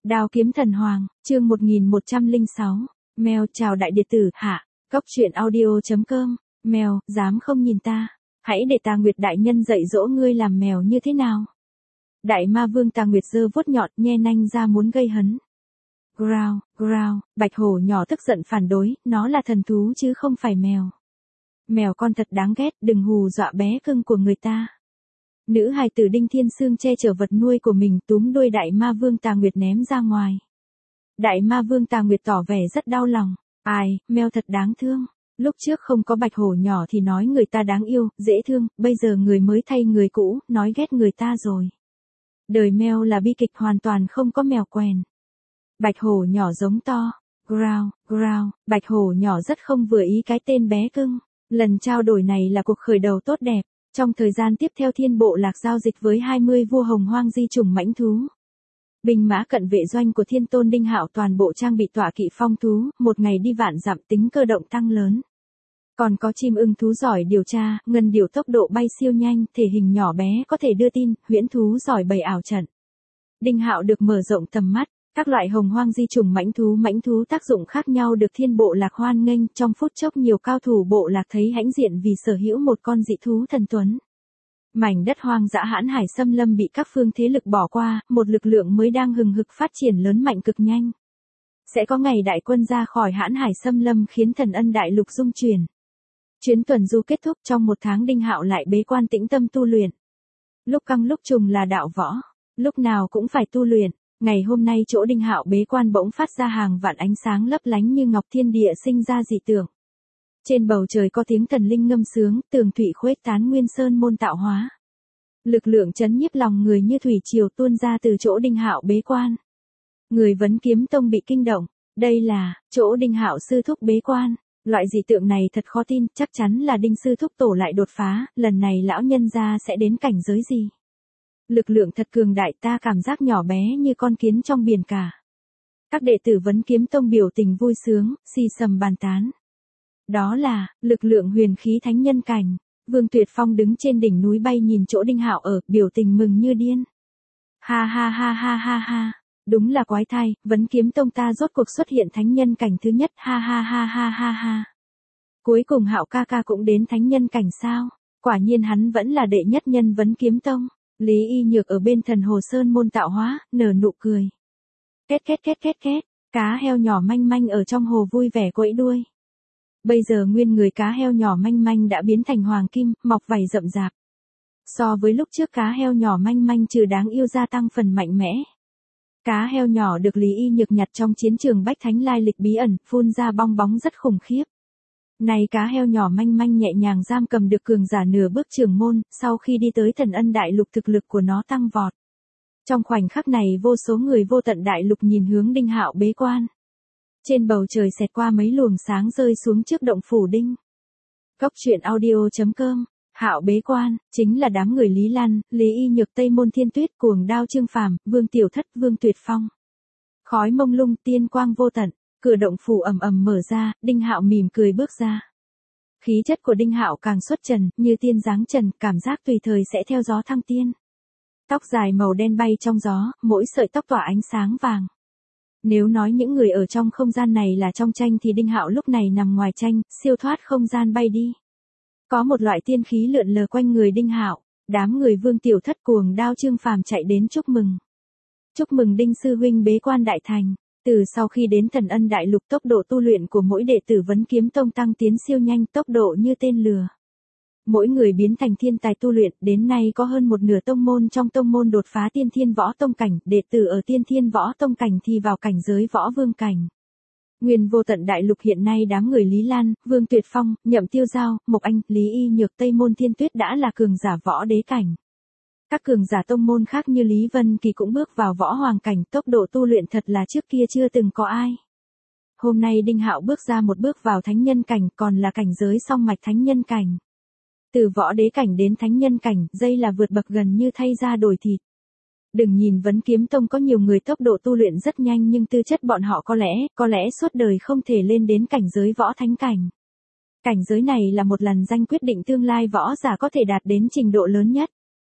Đao kiếm thần hoàng, chương 1106. Mèo chào đại điệt tử, hạ. Cốc truyện audio.com. Mèo, dám không nhìn ta. Hãy để Tà Nguyệt đại nhân dạy dỗ ngươi làm mèo như thế nào. Đại ma vương Tà Nguyệt giơ vuốt nhọn nhe nanh ra muốn gây hấn. Growl, growl, bạch hổ nhỏ tức giận phản đối, nó là thần thú chứ không phải mèo. Mèo con thật đáng ghét, đừng hù dọa bé cưng của người ta. Nữ hài tử Đinh Thiên Sương che chở vật nuôi của mình túm đuôi đại ma vương Tà Nguyệt ném ra ngoài. Đại ma vương Tà Nguyệt tỏ vẻ rất đau lòng. Ai, mèo thật đáng thương. Lúc trước không có bạch hổ nhỏ thì nói người ta đáng yêu, dễ thương, bây giờ người mới thay người cũ, nói ghét người ta rồi. Đời mèo là bi kịch hoàn toàn không có mèo quèn. Bạch hổ nhỏ giống to. Growl, growl, bạch hổ nhỏ rất không vừa ý cái tên bé cưng. Lần trao đổi này là cuộc khởi đầu tốt đẹp. Trong thời gian tiếp theo Thiên Bộ Lạc giao dịch với 20 vua hồng hoang di chủng mãnh thú. Binh mã cận vệ doanh của Thiên Tôn Đinh Hạo toàn bộ trang bị tọa kỵ phong thú, một ngày đi vạn dặm tính cơ động tăng lớn. Còn có chim ưng thú giỏi điều tra, ngân điểu tốc độ bay siêu nhanh, thể hình nhỏ bé có thể đưa tin, huyễn thú giỏi bày ảo trận. Đinh Hạo được mở rộng tầm mắt, các loại hồng hoang di chủng mãnh thú tác dụng khác nhau được Thiên Bộ Lạc hoan nghênh, trong phút chốc nhiều cao thủ bộ lạc thấy hãnh diện vì sở hữu một con dị thú thần tuấn. Mảnh đất hoang dã hãn hải xâm lâm bị các phương thế lực bỏ qua, một lực lượng mới đang hừng hực phát triển lớn mạnh cực nhanh. Sẽ có ngày đại quân ra khỏi hãn hải xâm lâm khiến Thần Ân đại lục rung chuyển. Chuyến tuần du kết thúc trong một tháng Đinh Hạo lại bế quan tĩnh tâm tu luyện. Lúc căng lúc trùng là đạo võ, lúc nào cũng phải tu luyện. Ngày hôm nay chỗ Đinh Hạo bế quan bỗng phát ra hàng vạn ánh sáng lấp lánh như ngọc, thiên địa sinh ra dị tượng. Trên bầu trời có tiếng thần linh ngâm sướng, tường thủy khuếch tán, nguyên sơn môn tạo hóa. Lực lượng chấn nhiếp lòng người như thủy triều tuôn ra từ chỗ Đinh Hạo bế quan. Người Vấn Kiếm Tông bị kinh động, đây là chỗ Đinh Hạo sư thúc bế quan. Loại dị tượng này thật khó tin, chắc chắn là Đinh sư thúc tổ lại đột phá, lần này lão nhân gia sẽ đến cảnh giới gì? Lực lượng thật cường đại, ta cảm giác nhỏ bé như con kiến trong biển cả. Các đệ tử Vấn Kiếm Tông biểu tình vui sướng, xì xầm bàn tán. Đó là lực lượng huyền khí thánh nhân cảnh. Vương Tuyệt Phong đứng trên đỉnh núi bay nhìn chỗ Đinh Hạo ở, biểu tình mừng như điên. Ha ha ha ha ha ha, đúng là quái thai, Vấn Kiếm Tông ta rốt cuộc xuất hiện thánh nhân cảnh thứ nhất, ha ha ha ha ha ha. Cuối cùng Hạo ca ca cũng đến thánh nhân cảnh sao? Quả nhiên hắn vẫn là đệ nhất nhân Vấn Kiếm Tông. Lý Y Nhược ở bên Thần Hồ Sơn môn tạo hóa, nở nụ cười. Két két két két két, cá heo nhỏ manh manh ở trong hồ vui vẻ quẫy đuôi. Bây giờ nguyên người cá heo nhỏ manh manh đã biến thành hoàng kim, mọc vảy rậm rạp. So với lúc trước cá heo nhỏ manh manh trừ đáng yêu gia tăng phần mạnh mẽ. Cá heo nhỏ được Lý Y Nhược nhặt trong chiến trường Bách Thánh lai lịch bí ẩn, phun ra bong bóng rất khủng khiếp. Này cá heo nhỏ manh manh nhẹ nhàng giam cầm được cường giả nửa bước trưởng môn, sau khi đi tới Thần Ân đại lục thực lực của nó tăng vọt. Trong khoảnh khắc này vô số người vô tận đại lục nhìn hướng Đinh Hạo bế quan. Trên bầu trời xẹt qua mấy luồng sáng rơi xuống trước động phủ Đinh. Cốc truyện audio.com. Hạo bế quan, chính là đám người Lý Lan, Lý Y Nhược, Tây Môn Thiên Tuyết, Cuồng Đao Trương Phàm, Vương Tiểu Thất, Vương Tuyệt Phong. Khói mông lung, tiên quang vô tận, cửa động phủ ầm ầm mở ra, Đinh Hạo mỉm cười bước ra. Khí chất của Đinh Hạo càng xuất trần, như tiên dáng trần, cảm giác tùy thời sẽ theo gió thăng tiên. Tóc dài màu đen bay trong gió, mỗi sợi tóc tỏa ánh sáng vàng. Nếu nói những người ở trong không gian này là trong tranh thì Đinh Hạo lúc này nằm ngoài tranh, siêu thoát không gian bay đi. Có một loại tiên khí lượn lờ quanh người Đinh Hạo, đám người Vương Tiểu Thất, Cuồng Đao Trương Phàm chạy đến chúc mừng. Chúc mừng Đinh sư huynh bế quan đại thành. Từ sau khi đến Thần Ân đại lục tốc độ tu luyện của mỗi đệ tử Vấn Kiếm Tông tăng tiến siêu nhanh, tốc độ như tên lừa. Mỗi người biến thành thiên tài tu luyện, đến nay có hơn một nửa tông môn trong tông môn đột phá tiên thiên võ tông cảnh, đệ tử ở tiên thiên võ tông cảnh thì vào cảnh giới võ vương cảnh. Nguyên vô tận đại lục hiện nay đám người Lý Lan, Vương Tuyệt Phong, Nhậm Tiêu Giao, Mộc Anh, Lý Y Nhược, Tây Môn Thiên Tuyết đã là cường giả võ đế cảnh. Các cường giả tông môn khác như Lý Vân Kỳ cũng bước vào võ hoàng cảnh, tốc độ tu luyện thật là trước kia chưa từng có ai. Hôm nay Đinh Hạo bước ra một bước vào thánh nhân cảnh, còn là cảnh giới song mạch thánh nhân cảnh. Từ võ đế cảnh đến thánh nhân cảnh, dây là vượt bậc gần như thay da đổi thịt. Đừng nhìn Vấn Kiếm Tông có nhiều người tốc độ tu luyện rất nhanh nhưng tư chất bọn họ có lẽ suốt đời không thể lên đến cảnh giới võ thánh cảnh. Cảnh giới này là một làn danh quyết định tương lai võ giả có thể đạt đến trình độ lớn nhất.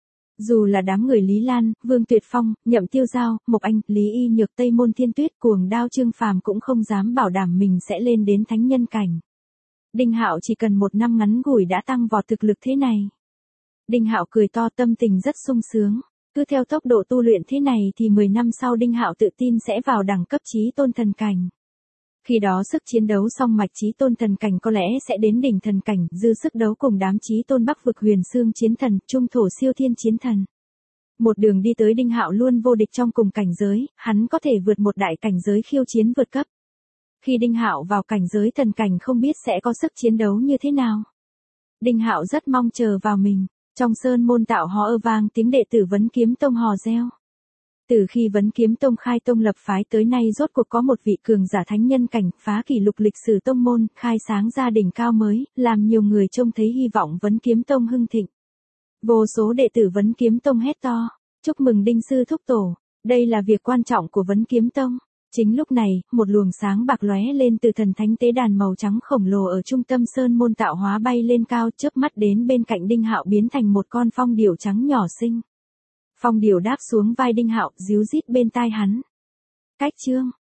Dù là đám người Lý Lan, Vương Tuyệt Phong, Nhậm Tiêu Giao, Mộc Anh, Lý Y Nhược, Tây Môn Thiên Tuyết, Cuồng Đao Trương Phàm cũng không dám bảo đảm mình sẽ lên đến thánh nhân cảnh. Đinh Hạo chỉ cần 1 năm ngắn ngủi đã tăng vọt thực lực thế này. Đinh Hạo cười to, tâm tình rất sung sướng. Cứ theo tốc độ tu luyện thế này thì 10 năm sau Đinh Hạo tự tin sẽ vào đẳng cấp chí tôn thần cảnh. Khi đó sức chiến đấu song mạch chí tôn thần cảnh có lẽ sẽ đến đỉnh thần cảnh, dư sức đấu cùng đám chí tôn Bắc vực Huyền Xương chiến thần, trung thổ siêu thiên chiến thần. Một đường đi tới Đinh Hạo luôn vô địch trong cùng cảnh giới, hắn có thể vượt một đại cảnh giới khiêu chiến vượt cấp. Khi Đinh Hạo vào cảnh giới thần cảnh không biết sẽ có sức chiến đấu như thế nào. Đinh Hạo rất mong chờ vào mình. Trong sơn môn tạo hò vang tiếng đệ tử Vấn Kiếm Tông hò reo. Từ khi Vấn Kiếm Tông khai tông lập phái tới nay rốt cuộc có một vị cường giả thánh nhân cảnh phá kỷ lục lịch sử tông môn, khai sáng ra đỉnh cao mới, làm nhiều người trông thấy hy vọng Vấn Kiếm Tông hưng thịnh. Vô số đệ tử Vấn Kiếm Tông hét to, chúc mừng Đinh sư thúc tổ, đây là việc quan trọng của Vấn Kiếm Tông. Chính lúc này, một luồng sáng bạc lóe lên từ thần thánh tế đàn màu trắng khổng lồ ở trung tâm sơn môn tạo hóa bay lên cao, chớp mắt đến bên cạnh Đinh Hạo biến thành một con phong điểu trắng nhỏ xinh. Phong điểu đáp xuống vai Đinh Hạo, ríu rít bên tai hắn. Cách chương